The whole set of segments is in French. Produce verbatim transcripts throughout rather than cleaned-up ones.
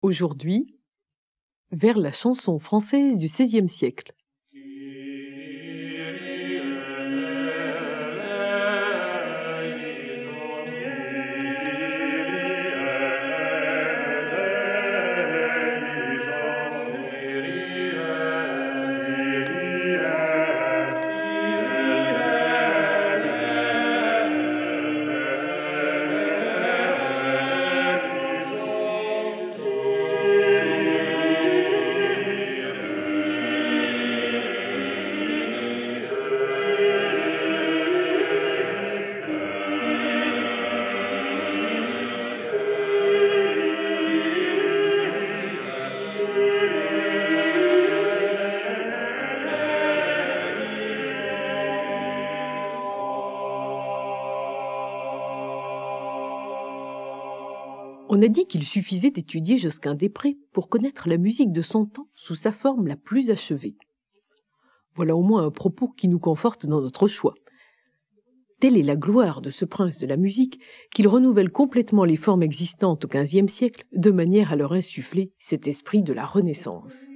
Aujourd'hui, vers la chanson française du seizième siècle. On a dit qu'il suffisait d'étudier Josquin-des-Prés pour connaître la musique de son temps sous sa forme la plus achevée. Voilà au moins un propos qui nous conforte dans notre choix. Telle est la gloire de ce prince de la musique qu'il renouvelle complètement les formes existantes au quinzième siècle de manière à leur insuffler cet esprit de la Renaissance.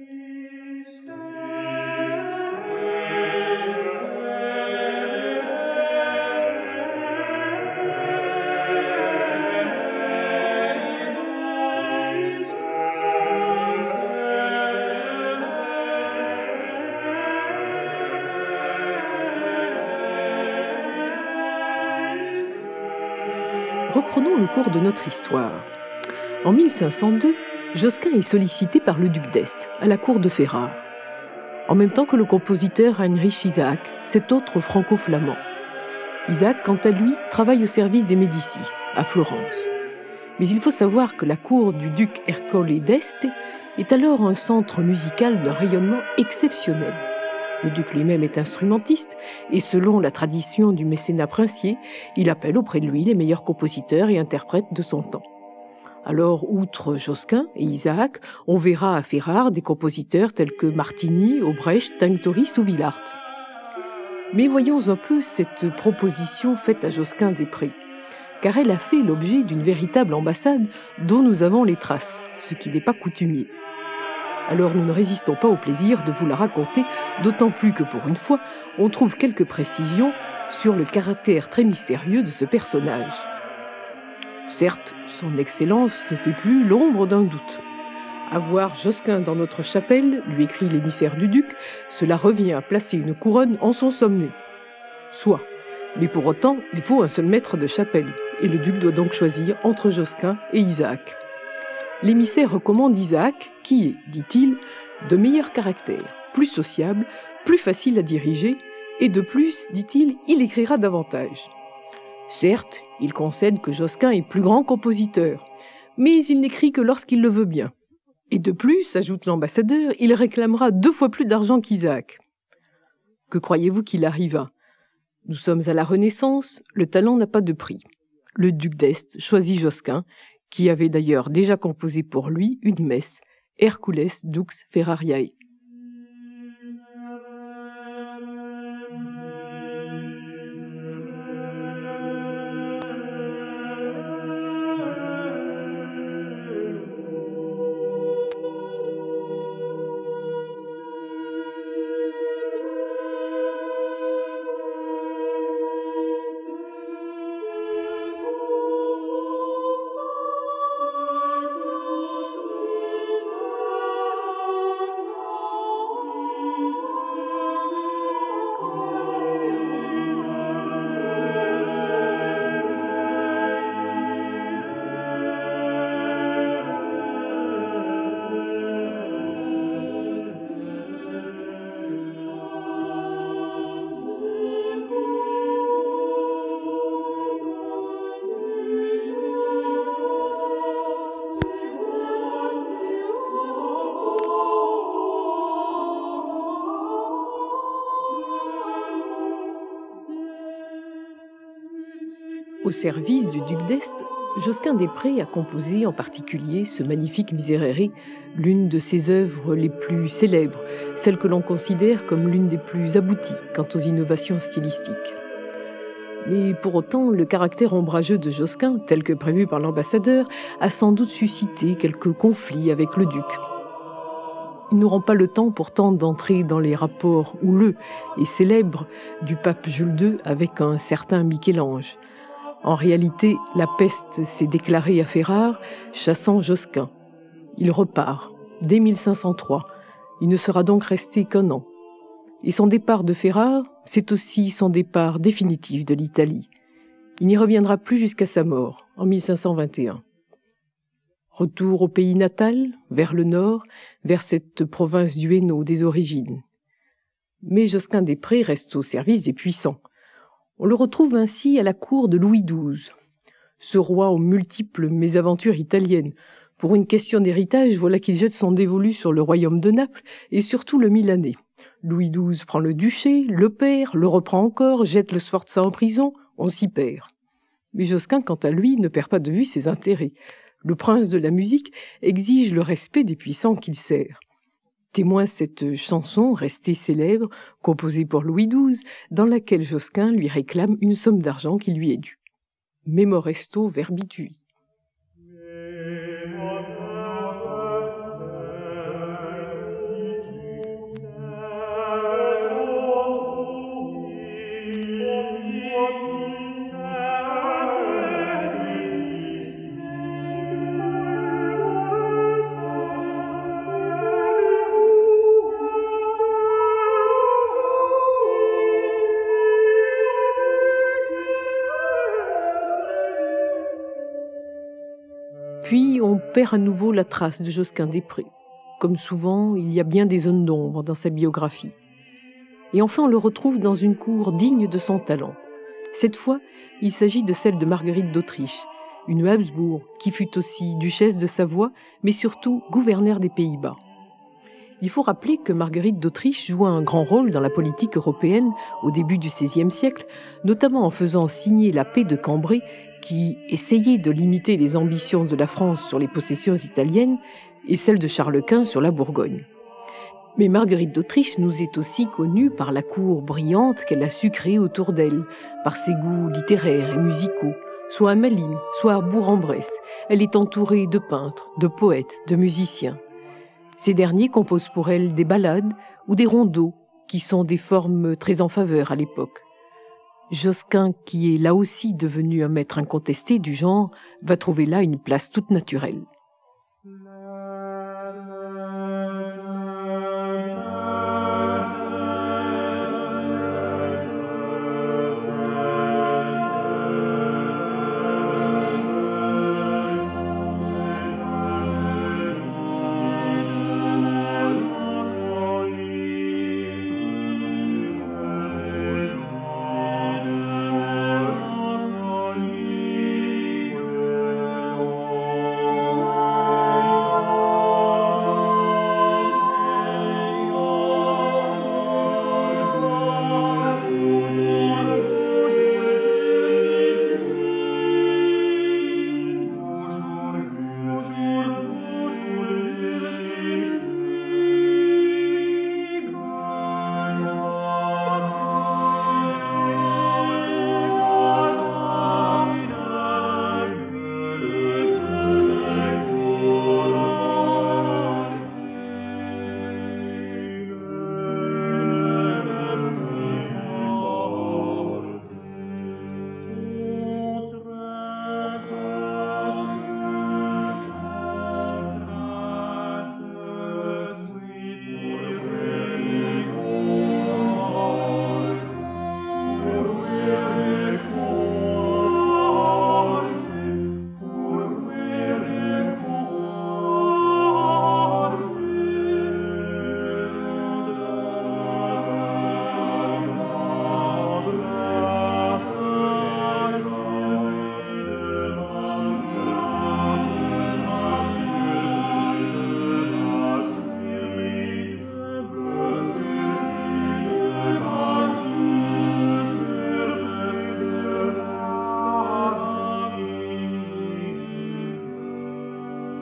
Reprenons le cours de notre histoire. En mille cinq cent deux, Josquin est sollicité par le duc d'Este, à la cour de Ferrare, en même temps que le compositeur Heinrich Isaac, cet autre franco-flamand. Isaac, quant à lui, travaille au service des Médicis, à Florence. Mais il faut savoir que la cour du duc Ercole d'Este est alors un centre musical d'un rayonnement exceptionnel. Le duc lui-même est instrumentiste et selon la tradition du mécénat princier, il appelle auprès de lui les meilleurs compositeurs et interprètes de son temps. Alors, outre Josquin et Isaac, on verra à Ferrare des compositeurs tels que Martini, Obrecht, Tinctoris ou Villart. Mais voyons un peu cette proposition faite à Josquin-des-Prés, car elle a fait l'objet d'une véritable ambassade dont nous avons les traces, ce qui n'est pas coutumier. Alors nous ne résistons pas au plaisir de vous la raconter, d'autant plus que pour une fois, on trouve quelques précisions sur le caractère très mystérieux de ce personnage. Certes, son excellence ne fait plus l'ombre d'un doute. Avoir Josquin dans notre chapelle, lui écrit l'émissaire du duc, cela revient à placer une couronne en son sommet. Soit, mais pour autant, il faut un seul maître de chapelle, et le duc doit donc choisir entre Josquin et Isaac. L'émissaire recommande Isaac, qui est, dit-il, de meilleur caractère, plus sociable, plus facile à diriger, et de plus, dit-il, il écrira davantage. Certes, il concède que Josquin est plus grand compositeur, mais il n'écrit que lorsqu'il le veut bien. Et de plus, ajoute l'ambassadeur, il réclamera deux fois plus d'argent qu'Isaac. Que croyez-vous qu'il arriva ? Nous sommes à la Renaissance, le talent n'a pas de prix. Le duc d'Este choisit Josquin, qui avait d'ailleurs déjà composé pour lui une messe, Hercules Dux Ferrariae. Au service du duc d'Este, Josquin-des-Prés a composé en particulier ce magnifique Miserere, l'une de ses œuvres les plus célèbres, celle que l'on considère comme l'une des plus abouties quant aux innovations stylistiques. Mais pour autant, le caractère ombrageux de Josquin, tel que prévu par l'ambassadeur, a sans doute suscité quelques conflits avec le duc. Ils n'auront pas le temps pourtant d'entrer dans les rapports houleux et célèbres du pape Jules deux avec un certain Michel-Ange. En réalité, la peste s'est déclarée à Ferrare, chassant Josquin. Il repart, dès mille cinq cent trois. Il ne sera donc resté qu'un an. Et son départ de Ferrare, c'est aussi son départ définitif de l'Italie. Il n'y reviendra plus jusqu'à sa mort, en mille cinq cent vingt et un. Retour au pays natal, vers le nord, vers cette province du Hainaut des origines. Mais Josquin des Prés reste au service des puissants. On le retrouve ainsi à la cour de Louis douze. Ce roi aux multiples mésaventures italiennes. Pour une question d'héritage, voilà qu'il jette son dévolu sur le royaume de Naples et surtout le Milanais. Louis douze prend le duché, le perd, le reprend encore, jette le Sforza en prison, on s'y perd. Mais Josquin, quant à lui, ne perd pas de vue ses intérêts. Le prince de la musique exige le respect des puissants qu'il sert. Témoin cette chanson restée célèbre, composée pour Louis douze, dans laquelle Josquin lui réclame une somme d'argent qui lui est due. Memor esto verbitui. Puis on perd à nouveau la trace de Josquin des Prés. Comme souvent, il y a bien des zones d'ombre dans sa biographie. Et enfin, on le retrouve dans une cour digne de son talent. Cette fois, il s'agit de celle de Marguerite d'Autriche, une Habsbourg qui fut aussi duchesse de Savoie, mais surtout gouverneure des Pays-Bas. Il faut rappeler que Marguerite d'Autriche joua un grand rôle dans la politique européenne au début du seizième siècle, notamment en faisant signer la paix de Cambrai, qui essayait de limiter les ambitions de la France sur les possessions italiennes et celles de Charles Quint sur la Bourgogne. Mais Marguerite d'Autriche nous est aussi connue par la cour brillante qu'elle a su créer autour d'elle, par ses goûts littéraires et musicaux, soit à Malines, soit à Bourg-en-Bresse. Elle est entourée de peintres, de poètes, de musiciens. Ces derniers composent pour elle des ballades ou des rondeaux, qui sont des formes très en faveur à l'époque. Josquin, qui est là aussi devenu un maître incontesté du genre, va trouver là une place toute naturelle.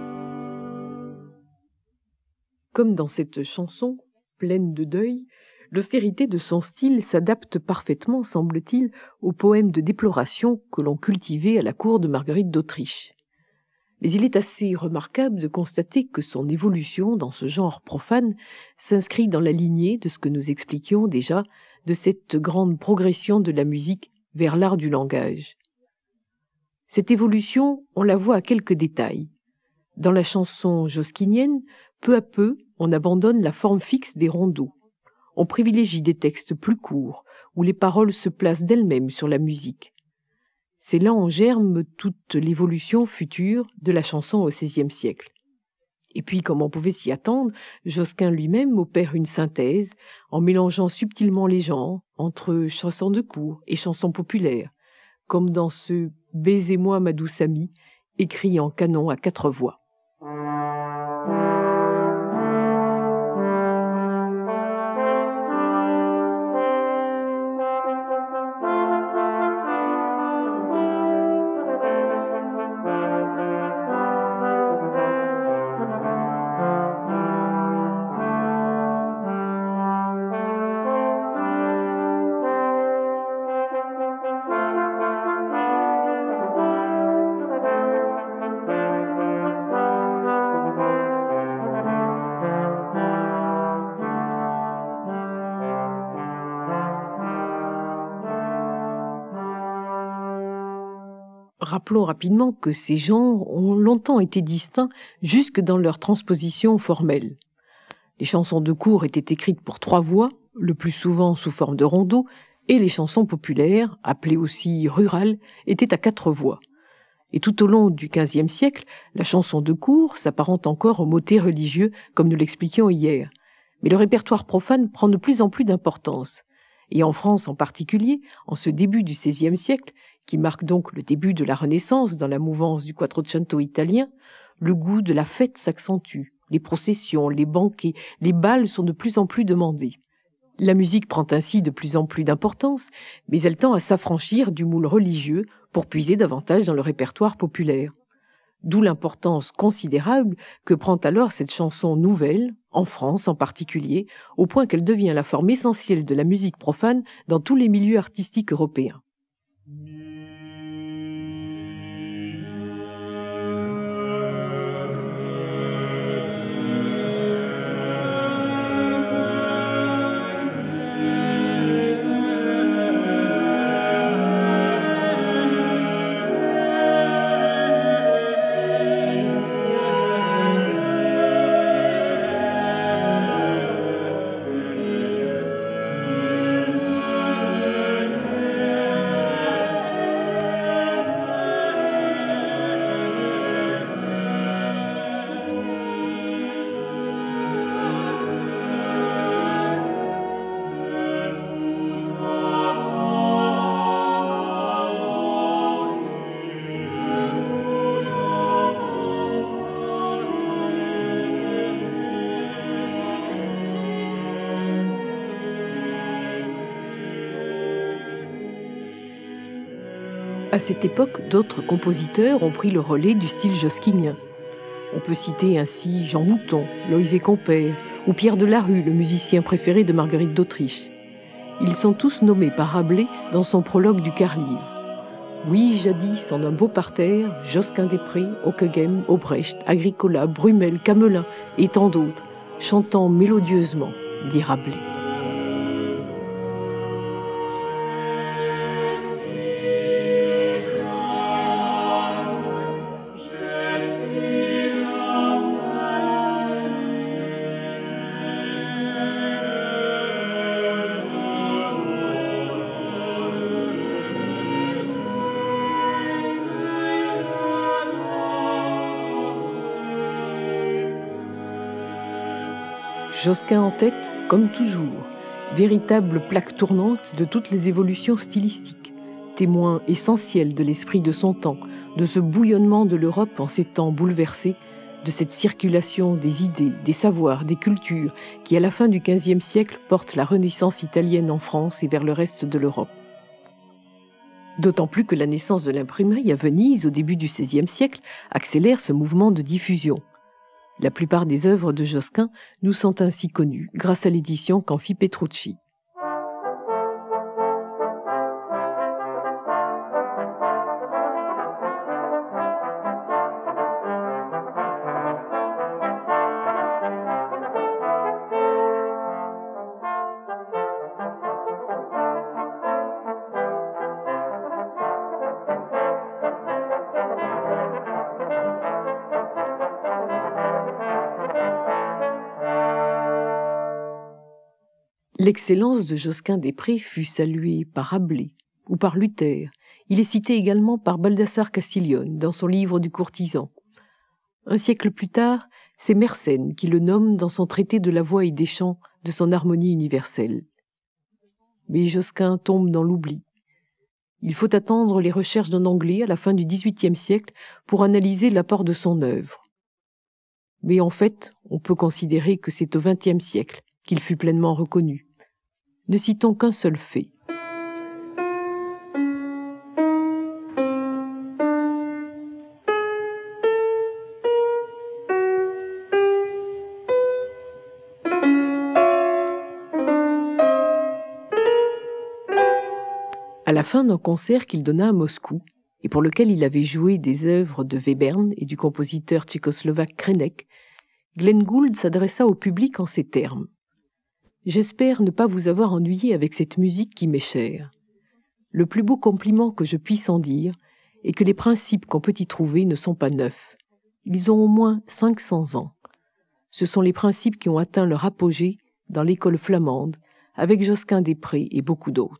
Comme dans cette chanson, pleine de deuil, L'austérité de son style s'adapte parfaitement, semble-t-il, aux poèmes de déploration que l'on cultivait à la cour de Marguerite d'Autriche. Mais il est assez remarquable de constater que son évolution dans ce genre profane s'inscrit dans la lignée de ce que nous expliquions déjà de cette grande progression de la musique vers l'art du langage. Cette évolution, on la voit à quelques détails. Dans la chanson josquinienne, peu à peu, on abandonne la forme fixe des rondeaux. On privilégie des textes plus courts, où les paroles se placent d'elles-mêmes sur la musique. C'est là en germe toute l'évolution future de la chanson au seizième siècle. Et puis, comme on pouvait s'y attendre, Josquin lui-même opère une synthèse en mélangeant subtilement les genres entre chansons de cour et chansons populaires, comme dans ce « Baisez-moi ma douce amie » écrit en canon à quatre voix. Rappelons rapidement que ces genres ont longtemps été distincts jusque dans leur transposition formelle. Les chansons de cour étaient écrites pour trois voix, le plus souvent sous forme de rondeau, et les chansons populaires, appelées aussi rurales, étaient à quatre voix. Et tout au long du quinzième siècle, la chanson de cour s'apparente encore au motet religieux, comme nous l'expliquions hier. Mais le répertoire profane prend de plus en plus d'importance. Et en France en particulier, en ce début du seizième siècle, qui marque donc le début de la Renaissance dans la mouvance du Quattrocento italien, le goût de la fête s'accentue. Les processions, les banquets, les bals sont de plus en plus demandés. La musique prend ainsi de plus en plus d'importance, mais elle tend à s'affranchir du moule religieux pour puiser davantage dans le répertoire populaire. D'où l'importance considérable que prend alors cette chanson nouvelle, en France en particulier, au point qu'elle devient la forme essentielle de la musique profane dans tous les milieux artistiques européens. À cette époque, d'autres compositeurs ont pris le relais du style josquinien. On peut citer ainsi Jean Mouton, Loïsé Compère ou Pierre de Larue, le musicien préféré de Marguerite d'Autriche. Ils sont tous nommés par Rabelais dans son prologue du quart-livre. Oui, jadis, en un beau parterre, Josquin-des-Prés, Ockeghem, Aubrecht, Agricola, Brumel, Camelin et tant d'autres, chantant mélodieusement, dit Rabelais. Josquin en tête, comme toujours, véritable plaque tournante de toutes les évolutions stylistiques, témoin essentiel de l'esprit de son temps, de ce bouillonnement de l'Europe en ces temps bouleversés, de cette circulation des idées, des savoirs, des cultures, qui à la fin du quinzième siècle porte la Renaissance italienne en France et vers le reste de l'Europe. D'autant plus que la naissance de l'imprimerie à Venise au début du seizième siècle accélère ce mouvement de diffusion. La plupart des œuvres de Josquin nous sont ainsi connues grâce à l'édition qu'en fit Petrucci. L'excellence de Josquin-des-Prés fut saluée par Rabelais ou par Luther. Il est cité également par Baldassare Castiglione dans son livre du courtisan. Un siècle plus tard, c'est Mersenne qui le nomme dans son traité de la voix et des chants de son harmonie universelle. Mais Josquin tombe dans l'oubli. Il faut attendre les recherches d'un Anglais à la fin du dix-huitième siècle pour analyser l'apport de son œuvre. Mais en fait, on peut considérer que c'est au vingtième siècle qu'il fut pleinement reconnu. Ne citons qu'un seul fait. À la fin d'un concert qu'il donna à Moscou, et pour lequel il avait joué des œuvres de Webern et du compositeur tchécoslovaque Krenek, Glenn Gould s'adressa au public en ces termes. « J'espère ne pas vous avoir ennuyé avec cette musique qui m'est chère. Le plus beau compliment que je puisse en dire est que les principes qu'on peut y trouver ne sont pas neufs. Ils ont au moins cinq cents ans. Ce sont les principes qui ont atteint leur apogée dans l'école flamande, avec Josquin-des-Prés et beaucoup d'autres. »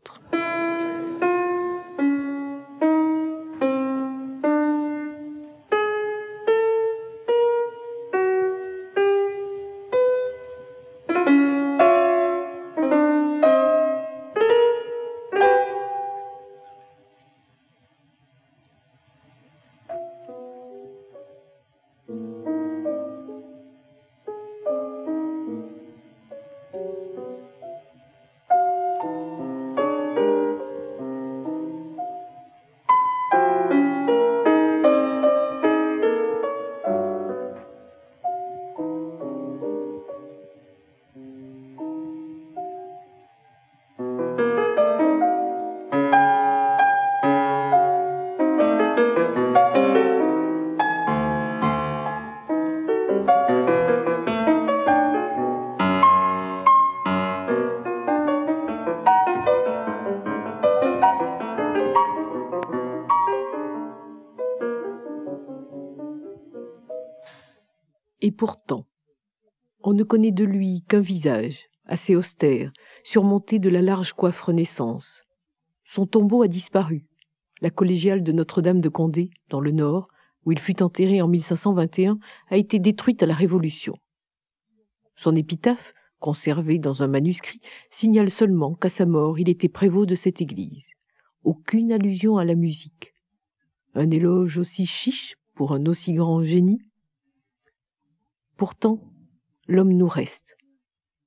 Et pourtant, on ne connaît de lui qu'un visage, assez austère, surmonté de la large coiffe Renaissance. Son tombeau a disparu. La collégiale de Notre-Dame de Condé, dans le Nord, où il fut enterré en mille cinq cent vingt et un, a été détruite à la Révolution. Son épitaphe, conservé dans un manuscrit, signale seulement qu'à sa mort, il était prévôt de cette église. Aucune allusion à la musique. Un éloge aussi chiche pour un aussi grand génie. Pourtant, l'homme nous reste. Comment ?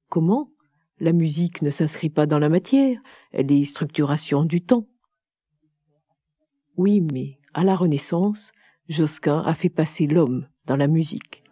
La musique ne s'inscrit pas dans la matière, elle est structuration du temps. Oui, mais à la Renaissance, Josquin a fait passer l'homme dans la musique.